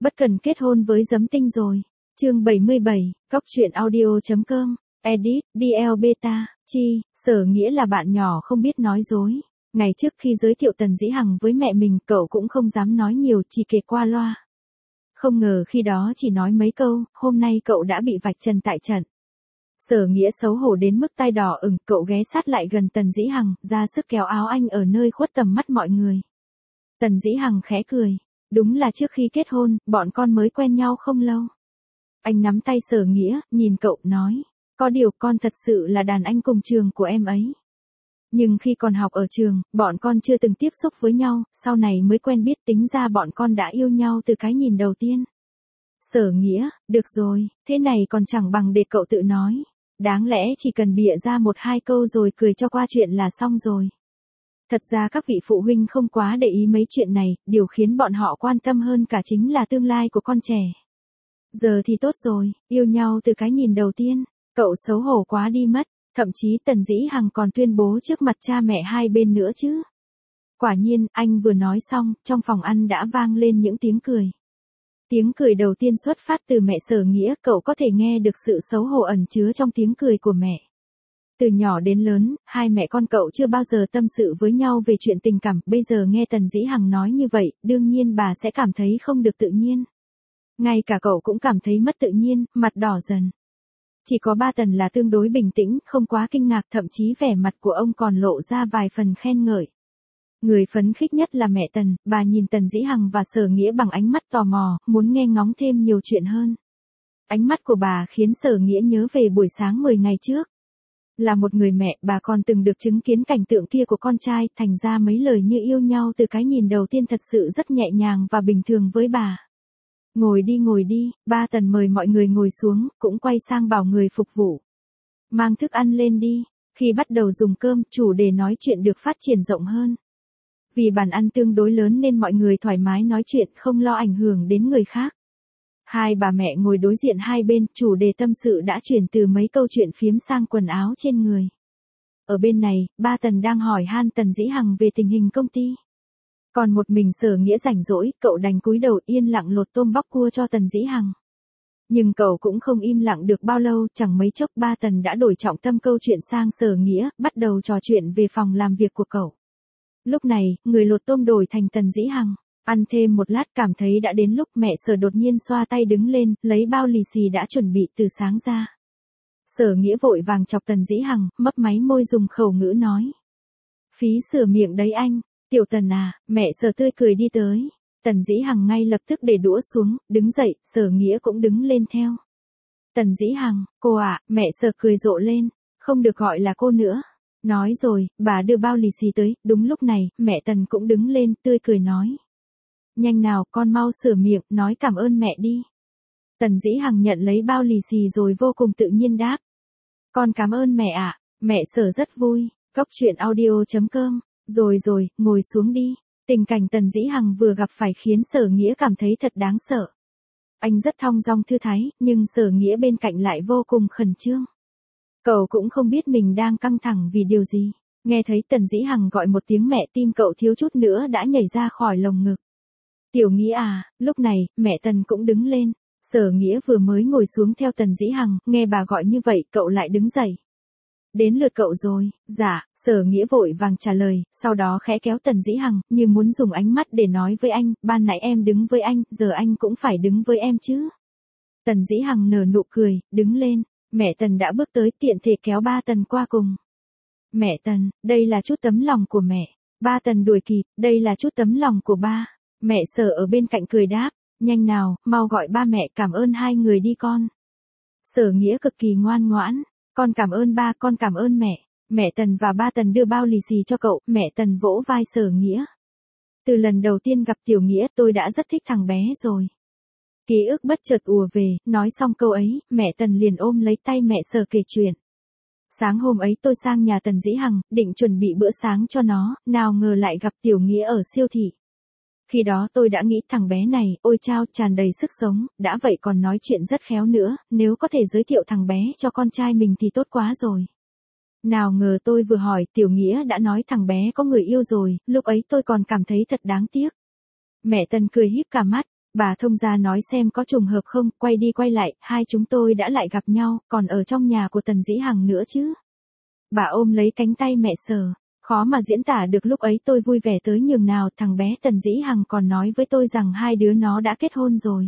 Bất cần kết hôn với Giấm Tinh rồi. Chương 77, Cóc truyện audio.com, edit, DL Beta, chi, Sở Nghĩa là bạn nhỏ không biết nói dối. Ngày trước khi giới thiệu Tần Dĩ Hằng với mẹ mình, cậu cũng không dám nói nhiều, chỉ kể qua loa. Không ngờ khi đó chỉ nói mấy câu, hôm nay cậu đã bị vạch trần tại trận. Sở Nghĩa xấu hổ đến mức tai đỏ ửng, cậu ghé sát lại gần Tần Dĩ Hằng, ra sức kéo áo anh ở nơi khuất tầm mắt mọi người. Tần Dĩ Hằng khẽ cười, đúng là trước khi kết hôn, bọn con mới quen nhau không lâu. Anh nắm tay Sở Nghĩa, nhìn cậu, nói, có điều con thật sự là đàn anh cùng trường của em ấy. Nhưng khi còn học ở trường, bọn con chưa từng tiếp xúc với nhau, sau này mới quen biết, tính ra bọn con đã yêu nhau từ cái nhìn đầu tiên. Sở Nghĩa, được rồi, thế này còn chẳng bằng để cậu tự nói. Đáng lẽ chỉ cần bịa ra một hai câu rồi cười cho qua chuyện là xong rồi. Thật ra các vị phụ huynh không quá để ý mấy chuyện này, điều khiến bọn họ quan tâm hơn cả chính là tương lai của con trẻ. Giờ thì tốt rồi, yêu nhau từ cái nhìn đầu tiên, cậu xấu hổ quá đi mất, thậm chí Tần Dĩ Hằng còn tuyên bố trước mặt cha mẹ hai bên nữa chứ. Quả nhiên, anh vừa nói xong, trong phòng ăn đã vang lên những tiếng cười. Tiếng cười đầu tiên xuất phát từ mẹ Sở Nghĩa, cậu có thể nghe được sự xấu hổ ẩn chứa trong tiếng cười của mẹ. Từ nhỏ đến lớn, hai mẹ con cậu chưa bao giờ tâm sự với nhau về chuyện tình cảm, bây giờ nghe Tần Dĩ Hằng nói như vậy, đương nhiên bà sẽ cảm thấy không được tự nhiên. Ngay cả cậu cũng cảm thấy mất tự nhiên, mặt đỏ dần. Chỉ có ba Tần là tương đối bình tĩnh, không quá kinh ngạc, thậm chí vẻ mặt của ông còn lộ ra vài phần khen ngợi. Người phấn khích nhất là mẹ Tần, bà nhìn Tần Dĩ Hằng và Sở Nghĩa bằng ánh mắt tò mò, muốn nghe ngóng thêm nhiều chuyện hơn. Ánh mắt của bà khiến Sở Nghĩa nhớ về buổi sáng 10 ngày trước. Là một người mẹ, bà còn từng được chứng kiến cảnh tượng kia của con trai, thành ra mấy lời như yêu nhau từ cái nhìn đầu tiên thật sự rất nhẹ nhàng và bình thường với bà. Ngồi đi, ba Tần mời mọi người ngồi xuống, cũng quay sang bảo người phục vụ. Mang thức ăn lên đi. Khi bắt đầu dùng cơm, chủ đề nói chuyện được phát triển rộng hơn. Vì bàn ăn tương đối lớn nên mọi người thoải mái nói chuyện, không lo ảnh hưởng đến người khác. Hai bà mẹ ngồi đối diện hai bên, chủ đề tâm sự đã chuyển từ mấy câu chuyện phiếm sang quần áo trên người. Ở bên này, ba Tần đang hỏi han Tần Dĩ Hằng về tình hình công ty. Còn một mình Sở Nghĩa rảnh rỗi, cậu đành cúi đầu yên lặng lột tôm bóc cua cho Tần Dĩ Hằng. Nhưng cậu cũng không im lặng được bao lâu, chẳng mấy chốc ba Tần đã đổi trọng tâm câu chuyện sang Sở Nghĩa, bắt đầu trò chuyện về phòng làm việc của cậu. Lúc này, người lột tôm đổi thành Tần Dĩ Hằng. Ăn thêm một lát cảm thấy đã đến lúc, mẹ Sở đột nhiên xoa tay đứng lên, lấy bao lì xì đã chuẩn bị từ sáng ra. Sở Nghĩa vội vàng chọc Tần Dĩ Hằng, mấp máy môi dùng khẩu ngữ nói. Phí sửa miệng đấy anh, tiểu Tần à, mẹ Sở tươi cười đi tới. Tần Dĩ Hằng ngay lập tức để đũa xuống, đứng dậy, Sở Nghĩa cũng đứng lên theo. Tần Dĩ Hằng, cô ạ, mẹ Sở cười rộ lên, không được gọi là cô nữa. Nói rồi, bà đưa bao lì xì tới, đúng lúc này, mẹ Tần cũng đứng lên, tươi cười nói. Nhanh nào, con mau sửa miệng, nói cảm ơn mẹ đi. Tần Dĩ Hằng nhận lấy bao lì xì rồi vô cùng tự nhiên đáp. Con cảm ơn mẹ ạ, mẹ Sở rất vui. Cóc truyện audio.com, rồi, ngồi xuống đi. Tình cảnh Tần Dĩ Hằng vừa gặp phải khiến Sở Nghĩa cảm thấy thật đáng sợ. Anh rất thong dong thư thái, nhưng Sở Nghĩa bên cạnh lại vô cùng khẩn trương. Cậu cũng không biết mình đang căng thẳng vì điều gì. Nghe thấy Tần Dĩ Hằng gọi một tiếng mẹ, tim cậu thiếu chút nữa đã nhảy ra khỏi lồng ngực. Tiểu Nghĩa à, lúc này, mẹ Tần cũng đứng lên. Sở Nghĩa vừa mới ngồi xuống theo Tần Dĩ Hằng, nghe bà gọi như vậy, cậu lại đứng dậy. Đến lượt cậu rồi, dạ, Sở Nghĩa vội vàng trả lời, sau đó khẽ kéo Tần Dĩ Hằng, như muốn dùng ánh mắt để nói với anh, ban nãy em đứng với anh, giờ anh cũng phải đứng với em chứ. Tần Dĩ Hằng nở nụ cười, đứng lên, mẹ Tần đã bước tới, tiện thể kéo ba Tần qua cùng. Mẹ Tần, đây là chút tấm lòng của mẹ. Ba Tần đuổi kịp, đây là chút tấm lòng của ba. Mẹ Sở ở bên cạnh cười đáp, nhanh nào, mau gọi ba mẹ, cảm ơn hai người đi con. Sở Nghĩa cực kỳ ngoan ngoãn, con cảm ơn ba, con cảm ơn mẹ. Mẹ Tần và ba Tần đưa bao lì xì cho cậu, mẹ Tần vỗ vai Sở Nghĩa. Từ lần đầu tiên gặp Tiểu Nghĩa tôi đã rất thích thằng bé rồi. Ký ức bất chợt ùa về, nói xong câu ấy, mẹ Tần liền ôm lấy tay mẹ Sở kể chuyện. Sáng hôm ấy tôi sang nhà Tần Dĩ Hằng, định chuẩn bị bữa sáng cho nó, nào ngờ lại gặp Tiểu Nghĩa ở siêu thị. Khi đó tôi đã nghĩ thằng bé này, ôi chao, tràn đầy sức sống, đã vậy còn nói chuyện rất khéo nữa, nếu có thể giới thiệu thằng bé cho con trai mình thì tốt quá rồi. Nào ngờ tôi vừa hỏi, Tiểu Nghĩa đã nói thằng bé có người yêu rồi, lúc ấy tôi còn cảm thấy thật đáng tiếc. Mẹ Tần cười híp cả mắt, Bà thông gia nói xem có trùng hợp không, quay đi quay lại, hai chúng tôi đã lại gặp nhau, còn ở trong nhà của Tần Dĩ Hằng nữa chứ. Bà ôm lấy cánh tay mẹ Sở, khó mà diễn tả được lúc ấy tôi vui vẻ tới nhường nào, thằng bé Tần Dĩ Hằng còn nói với tôi rằng hai đứa nó đã kết hôn rồi.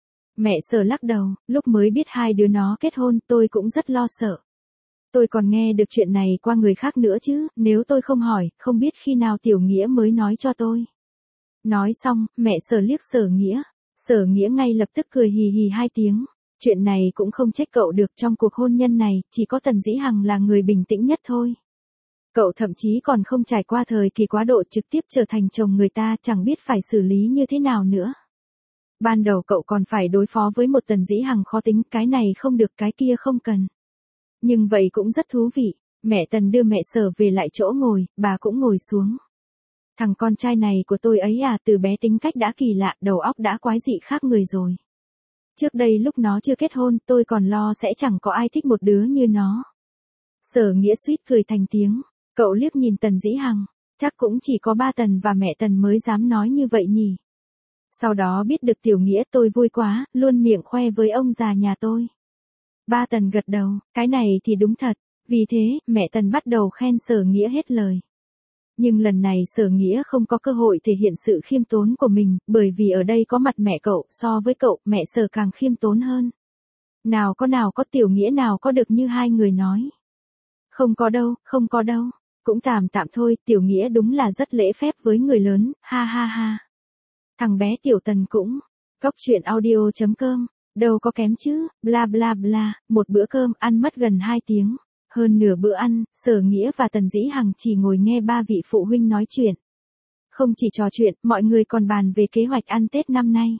Mẹ Sở lắc đầu, lúc mới biết hai đứa nó kết hôn tôi cũng rất lo sợ. Tôi còn nghe được chuyện này qua người khác nữa chứ, nếu tôi không hỏi, không biết khi nào Tiểu Nghĩa mới nói cho tôi. Nói xong, mẹ Sở liếc Sở Nghĩa. Sở Nghĩa ngay lập tức cười hì hì hai tiếng. Chuyện này cũng không trách cậu được, trong cuộc hôn nhân này, chỉ có Tần Dĩ Hằng là người bình tĩnh nhất thôi. Cậu thậm chí còn không trải qua thời kỳ quá độ trực tiếp trở thành chồng người ta, chẳng biết phải xử lý như thế nào nữa. Ban đầu cậu còn phải đối phó với một Tần Dĩ Hằng khó tính, cái này không được cái kia không cần. Nhưng vậy cũng rất thú vị. Mẹ Tần đưa mẹ Sở về lại chỗ ngồi, bà cũng ngồi xuống. Thằng con trai này của tôi ấy à, từ bé tính cách đã kỳ lạ, đầu óc đã quái dị khác người rồi. Trước đây lúc nó chưa kết hôn, tôi còn lo sẽ chẳng có ai thích một đứa như nó. Sở Nghĩa suýt cười thành tiếng. Cậu liếc nhìn Tần Dĩ Hằng, chắc cũng chỉ có ba Tần và mẹ Tần mới dám nói như vậy nhỉ. Sau đó biết được Tiểu Nghĩa tôi vui quá, luôn miệng khoe với ông già nhà tôi. Ba Tần gật đầu, cái này thì đúng thật. Vì thế, mẹ Tần bắt đầu khen Sở Nghĩa hết lời. Nhưng lần này Sở Nghĩa không có cơ hội thể hiện sự khiêm tốn của mình, bởi vì ở đây có mặt mẹ cậu, so với cậu, mẹ Sở càng khiêm tốn hơn. Nào có Tiểu Nghĩa nào có được như hai người nói. Không có đâu. Cũng tạm thôi, Tiểu Nghĩa đúng là rất lễ phép với người lớn, ha ha ha. Thằng bé Tiểu Tần cũng. Cóc truyện audio.com, đâu có kém chứ, bla bla bla, một bữa cơm ăn mất gần 2 tiếng. Hơn nửa bữa ăn, Sở Nghĩa và Tần Dĩ Hằng chỉ ngồi nghe ba vị phụ huynh nói chuyện. Không chỉ trò chuyện, mọi người còn bàn về kế hoạch ăn Tết năm nay.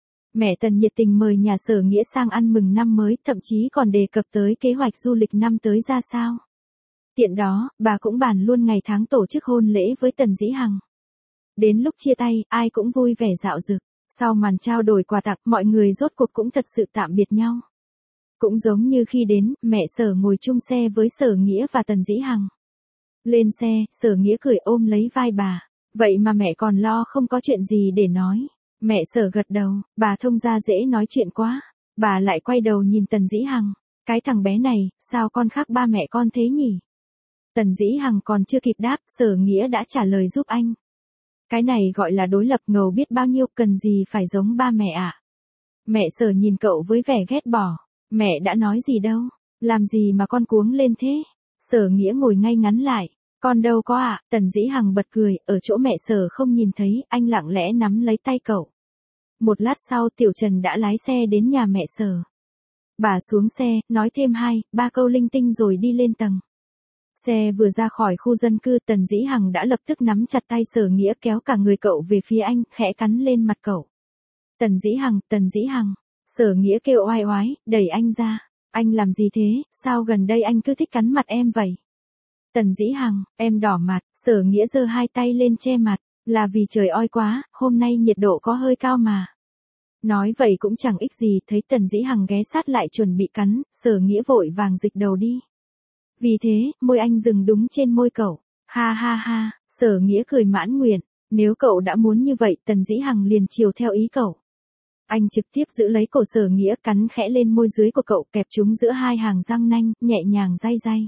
Mẹ Tần nhiệt tình mời nhà Sở Nghĩa sang ăn mừng năm mới, thậm chí còn đề cập tới kế hoạch du lịch năm tới ra sao. Tiện đó, bà cũng bàn luôn ngày tháng tổ chức hôn lễ với Tần Dĩ Hằng. Đến lúc chia tay, ai cũng vui vẻ rạo rực. Sau màn trao đổi quà tặng, mọi người rốt cuộc cũng thật sự tạm biệt nhau. Cũng giống như khi đến, mẹ Sở ngồi chung xe với Sở Nghĩa và Tần Dĩ Hằng. Lên xe, Sở Nghĩa cười ôm lấy vai bà. Vậy mà mẹ còn lo không có chuyện gì để nói. Mẹ Sở gật đầu, bà thông gia dễ nói chuyện quá. Bà lại quay đầu nhìn Tần Dĩ Hằng. Cái thằng bé này, sao con khác ba mẹ con thế nhỉ? Tần Dĩ Hằng còn chưa kịp đáp, Sở Nghĩa đã trả lời giúp anh. Cái này gọi là đối lập, ngầu biết bao nhiêu, cần gì phải giống ba mẹ ạ. Mẹ Sở nhìn cậu với vẻ ghét bỏ. Mẹ đã nói gì đâu, làm gì mà con cuống lên thế? Sở Nghĩa ngồi ngay ngắn lại. Con đâu có ạ. Tần Dĩ Hằng bật cười, ở chỗ mẹ Sở không nhìn thấy, anh lặng lẽ nắm lấy tay cậu. Một lát sau Tiểu Trần đã lái xe đến nhà mẹ Sở. Bà xuống xe, nói thêm 2-3 câu linh tinh rồi đi lên tầng. Xe vừa ra khỏi khu dân cư, Tần Dĩ Hằng đã lập tức nắm chặt tay Sở Nghĩa kéo cả người cậu về phía anh, khẽ cắn lên mặt cậu. Tần Dĩ Hằng. Sở Nghĩa kêu oai oái, đẩy anh ra. Anh làm gì thế, sao gần đây anh cứ thích cắn mặt em vậy? Tần Dĩ Hằng, em đỏ mặt. Sở Nghĩa giơ hai tay lên che mặt. Là vì trời oi quá, hôm nay nhiệt độ có hơi cao mà. Nói vậy cũng chẳng ích gì, thấy Tần Dĩ Hằng ghé sát lại chuẩn bị cắn, Sở Nghĩa vội vàng dịch đầu đi. Vì thế, môi anh dừng đúng trên môi cậu. Ha ha ha, Sở Nghĩa cười mãn nguyện. Nếu cậu đã muốn như vậy, Tần Dĩ Hằng liền chiều theo ý cậu. Anh trực tiếp giữ lấy cổ Sở Nghĩa, cắn khẽ lên môi dưới của cậu, kẹp chúng giữa hai hàng răng nanh, nhẹ nhàng day day.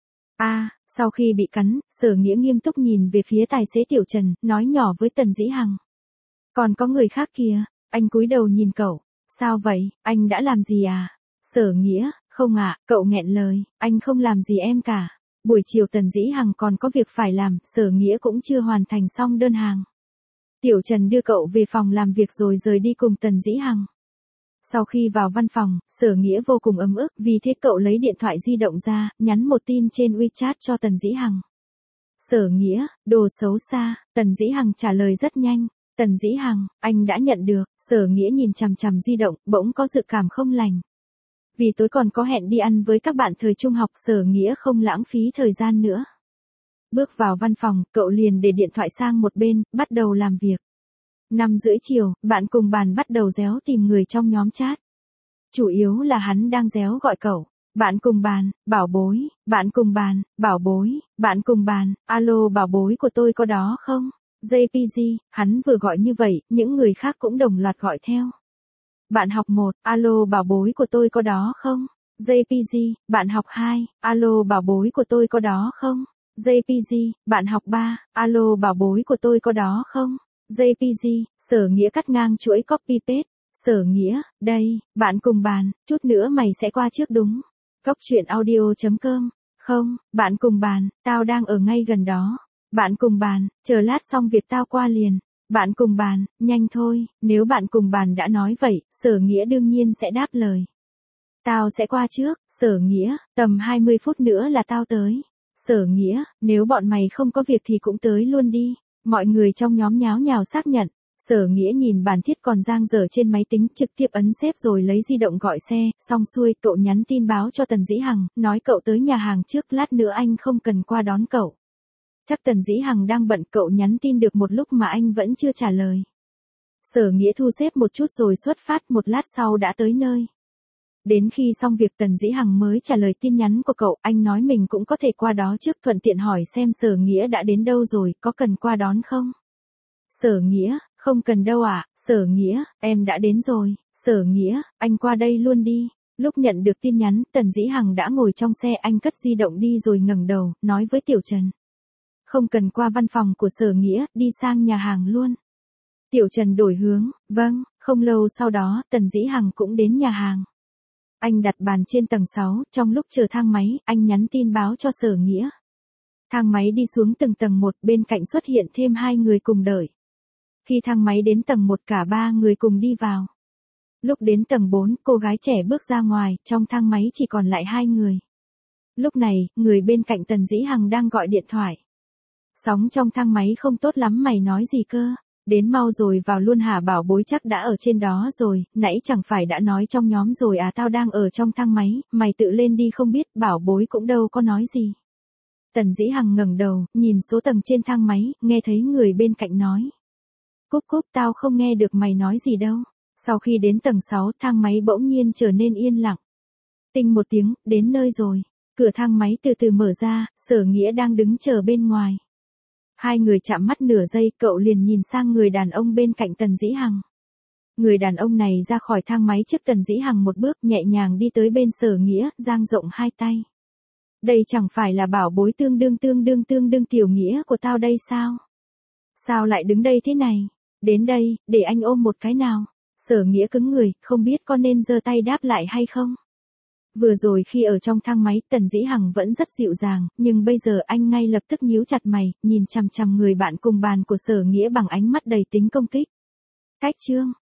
Sau khi bị cắn, Sở Nghĩa nghiêm túc nhìn về phía tài xế Tiểu Trần, nói nhỏ với Tần Dĩ Hằng. Còn có người khác kìa. Anh cúi đầu nhìn cậu. Sao vậy, anh đã làm gì à? Sở Nghĩa, không ạ, cậu nghẹn lời, anh không làm gì em cả. Buổi chiều Tần Dĩ Hằng còn có việc phải làm, Sở Nghĩa cũng chưa hoàn thành xong đơn hàng. Tiểu Trần đưa cậu về phòng làm việc rồi rời đi cùng Tần Dĩ Hằng. Sau khi vào văn phòng, Sở Nghĩa vô cùng ấm ức, vì thế cậu lấy điện thoại di động ra, nhắn một tin trên WeChat cho Tần Dĩ Hằng. Sở Nghĩa, đồ xấu xa. Tần Dĩ Hằng trả lời rất nhanh. Tần Dĩ Hằng, anh đã nhận được. Sở Nghĩa nhìn chằm chằm di động, bỗng có dự cảm không lành. Vì tối còn có hẹn đi ăn với các bạn thời trung học, Sở Nghĩa không lãng phí thời gian nữa. Bước vào văn phòng, cậu liền để điện thoại sang một bên, bắt đầu làm việc. 5:30 chiều, bạn cùng bàn bắt đầu réo tìm người trong nhóm chat. Chủ yếu là hắn đang réo gọi cậu. Bạn cùng bàn, bảo bối, bạn cùng bàn, bảo bối, bạn cùng bàn, alo bảo bối của tôi có đó không? JPG, hắn vừa gọi như vậy, những người khác cũng đồng loạt gọi theo. Bạn học 1, alo bảo bối của tôi có đó không? JPG, bạn học 2, alo bảo bối của tôi có đó không? JPG, bạn học 3, alo bảo bối của tôi có đó không? JPG, Sở Nghĩa cắt ngang chuỗi copy paste. Sở Nghĩa, đây, bạn cùng bàn, chút nữa mày sẽ qua trước đúng. Cóc truyện audio.com. Không, bạn cùng bàn, tao đang ở ngay gần đó. Bạn cùng bàn, chờ lát xong việc tao qua liền. Bạn cùng bàn, nhanh thôi, nếu bạn cùng bàn đã nói vậy, Sở Nghĩa đương nhiên sẽ đáp lời. Tao sẽ qua trước, Sở Nghĩa, tầm 20 phút nữa là tao tới. Sở Nghĩa, nếu bọn mày không có việc thì cũng tới luôn đi. Mọi người trong nhóm nháo nhào xác nhận. Sở Nghĩa nhìn bàn thiết còn dang dở trên máy tính, trực tiếp ấn xếp rồi lấy di động gọi xe, xong xuôi, cậu nhắn tin báo cho Tần Dĩ Hằng, nói cậu tới nhà hàng trước, lát nữa anh không cần qua đón cậu. Chắc Tần Dĩ Hằng đang bận, cậu nhắn tin được một lúc mà anh vẫn chưa trả lời. Sở Nghĩa thu xếp một chút rồi xuất phát, một lát sau đã tới nơi. Đến khi xong việc Tần Dĩ Hằng mới trả lời tin nhắn của cậu, anh nói mình cũng có thể qua đó trước, thuận tiện hỏi xem Sở Nghĩa đã đến đâu rồi, có cần qua đón không? Sở Nghĩa, không cần đâu ạ. Sở Nghĩa, em đã đến rồi. Sở Nghĩa, anh qua đây luôn đi. Lúc nhận được tin nhắn, Tần Dĩ Hằng đã ngồi trong xe, anh cất di động đi rồi ngẩng đầu, nói với Tiểu Trần. Không cần qua văn phòng của Sở Nghĩa, đi sang nhà hàng luôn. Tiểu Trần đổi hướng, vâng, không lâu sau đó, Tần Dĩ Hằng cũng đến nhà hàng. Anh đặt bàn trên tầng 6, trong lúc chờ thang máy, anh nhắn tin báo cho Sở Nghĩa. Thang máy đi xuống từng tầng 1, bên cạnh xuất hiện thêm 2 người cùng đợi. Khi thang máy đến tầng 1, cả 3 người cùng đi vào. Lúc đến tầng 4, cô gái trẻ bước ra ngoài, trong thang máy chỉ còn lại 2 người. Lúc này, người bên cạnh Tần Dĩ Hằng đang gọi điện thoại. Sóng trong thang máy không tốt lắm, mày nói gì cơ? Đến mau rồi, vào luôn hả? Bảo bối chắc đã ở trên đó rồi, nãy chẳng phải đã nói trong nhóm rồi à? Tao đang ở trong thang máy, mày tự lên đi. Không biết, bảo bối cũng đâu có nói gì. Tần Dĩ Hằng ngẩng đầu, nhìn số tầng trên thang máy, nghe thấy người bên cạnh nói. Cúp cúp, tao không nghe được mày nói gì đâu. Sau khi đến tầng 6, thang máy bỗng nhiên trở nên yên lặng. Tinh một tiếng, đến nơi rồi. Cửa thang máy từ từ mở ra, Sở Nghĩa đang đứng chờ bên ngoài. Hai người chạm mắt nửa giây, cậu liền nhìn sang người đàn ông bên cạnh Tần Dĩ Hằng. Người đàn ông này ra khỏi thang máy trước Tần Dĩ Hằng một bước, nhẹ nhàng đi tới bên Sở Nghĩa, dang rộng hai tay. Đây chẳng phải là bảo bối tương đương Tiểu Nghĩa của tao đây sao? Sao lại đứng đây thế này? Đến đây, để anh ôm một cái nào. Sở Nghĩa cứng người, không biết có nên giơ tay đáp lại hay không. Vừa rồi khi ở trong thang máy, Tần Dĩ Hằng vẫn rất dịu dàng, nhưng bây giờ anh ngay lập tức nhíu chặt mày, nhìn chằm chằm người bạn cùng bàn của Sở Nghĩa bằng ánh mắt đầy tính công kích. Cách chương